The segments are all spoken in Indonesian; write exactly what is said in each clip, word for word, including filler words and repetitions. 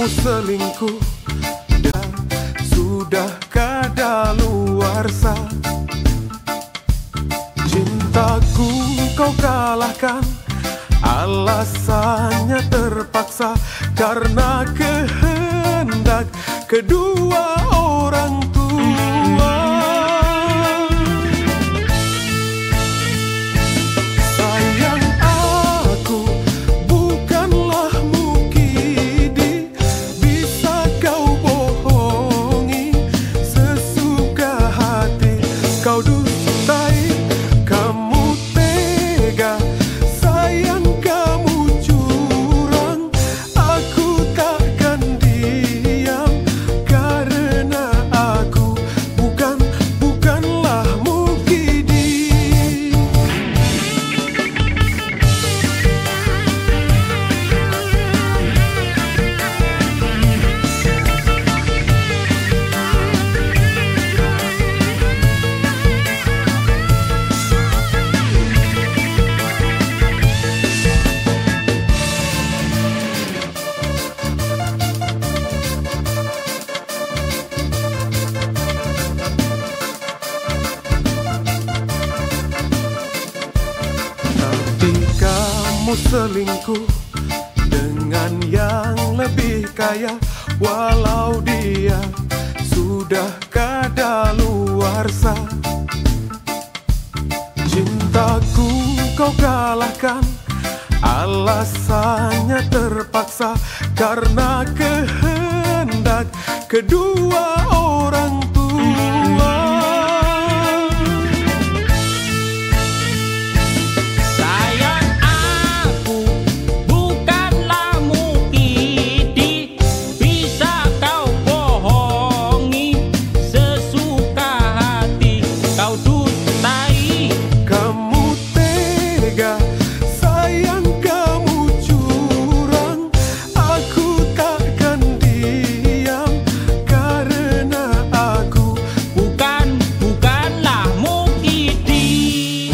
kamu selingkuh dan sudah kadaluarsa. Cintaku kau kalahkan, alasannya terpaksa karena kehendak kedua orang tua. Sayang, aku bukanlah mukidi, bisa kau bohongi sesuka hati. Kau dustai, kamu tega, sayang kamu curang. Aku takkan diam karena aku bukan bukanlah mukidi. Tapi kamu selingkuh dengan yang lebih kaya, walau dia sudah kadaluarsa. Cintaku kau kalahkan, alasannya terpaksa karena kehendak kedua orang tua. Sayang, aku bukanlah mukidi, bisa kau bohongi sesuka hati. Kau dustai, Kamu tega, sayang kamu curang. Aku takkan diam karena aku bukan bukanlah mukidi.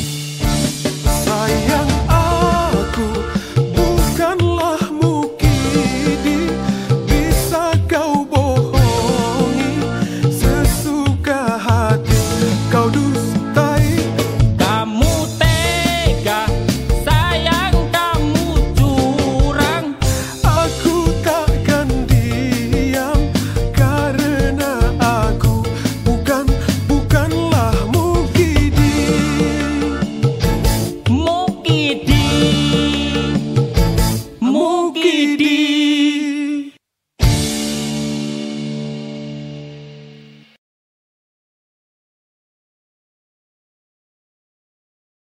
sayang, aku bukanlah mukidi, bisa kau bohongi sesuka hati. Kau dustai, Kamu tega, sayang kamu curang. aku takkan diam karena aku bukan bukanlah mukidi. Mukidi, mukidi.